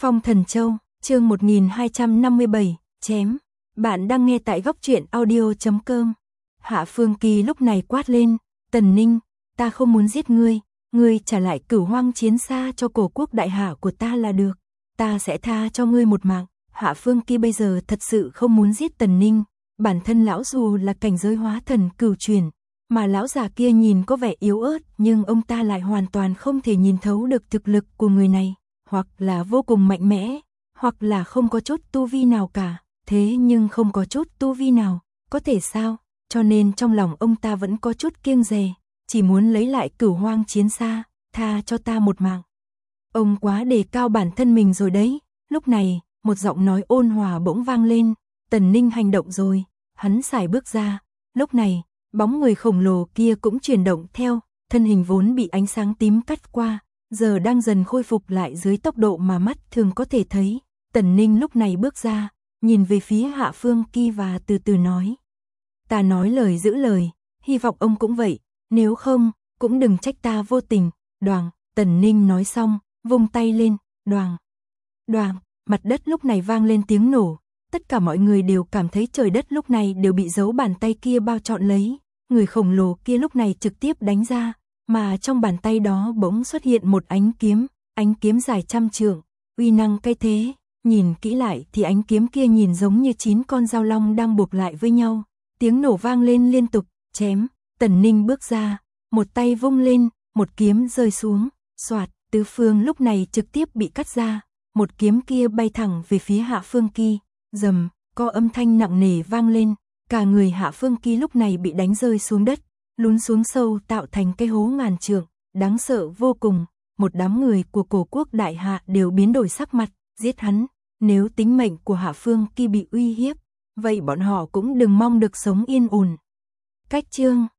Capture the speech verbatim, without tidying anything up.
Phong Thần Châu, chương một nghìn hai trăm năm mươi bảy, chém. Bạn đang nghe tại góc truyện audio chấm com. Hạ Phương Kỳ lúc này quát lên, Tần Ninh, ta không muốn giết ngươi, ngươi trả lại Cửu Hoang Chiến Xa cho cổ quốc đại hạ của ta là được, ta sẽ tha cho ngươi một mạng. Hạ Phương Kỳ bây giờ thật sự không muốn giết Tần Ninh, bản thân lão dù là cảnh giới hóa thần cửu truyền, mà lão già kia nhìn có vẻ yếu ớt, nhưng ông ta lại hoàn toàn không thể nhìn thấu được thực lực của người này, hoặc là vô cùng mạnh mẽ, hoặc là không có chút tu vi nào cả, thế nhưng không có chút tu vi nào, có thể sao? Cho nên trong lòng ông ta vẫn có chút kiêng dè, chỉ muốn lấy lại Cửu Hoang Chiến Xa, tha cho ta một mạng. Ông quá đề cao bản thân mình rồi đấy. Lúc này, một giọng nói ôn hòa bỗng vang lên, Tần Ninh hành động rồi, hắn sải bước ra. Lúc này, bóng người khổng lồ kia cũng chuyển động theo, thân hình vốn bị ánh sáng tím cắt qua, giờ đang dần khôi phục lại dưới tốc độ mà mắt thường có thể thấy. Tần Ninh lúc này bước ra, nhìn về phía Hạ Phương Kỳ và từ từ nói. Ta nói lời giữ lời, hy vọng ông cũng vậy, nếu không, cũng đừng trách ta vô tình. Đoàng, Tần Ninh nói xong, vung tay lên, đoàng. Đoàng, mặt đất lúc này vang lên tiếng nổ, tất cả mọi người đều cảm thấy trời đất lúc này đều bị dấu bàn tay kia bao trọn lấy, người khổng lồ kia lúc này trực tiếp đánh ra, mà trong bàn tay đó bỗng xuất hiện một ánh kiếm, ánh kiếm dài trăm trượng, uy năng cay thế, nhìn kỹ lại thì ánh kiếm kia nhìn giống như chín con dao long đang buộc lại với nhau, tiếng nổ vang lên liên tục, chém. Tần Ninh bước ra, một tay vung lên, một kiếm rơi xuống, xoạt, tứ phương lúc này trực tiếp bị cắt ra, một kiếm kia bay thẳng về phía Hạ Phương Kỳ, rầm, có âm thanh nặng nề vang lên, cả người Hạ Phương Kỳ lúc này bị đánh rơi xuống đất, lún xuống sâu tạo thành cái hố ngàn trượng, đáng sợ vô cùng. Một đám người của cổ quốc đại hạ đều biến đổi sắc mặt, giết hắn, nếu tính mệnh của Hạ Phương Kỳ bị uy hiếp, vậy bọn họ cũng đừng mong được sống yên ổn. Cách chương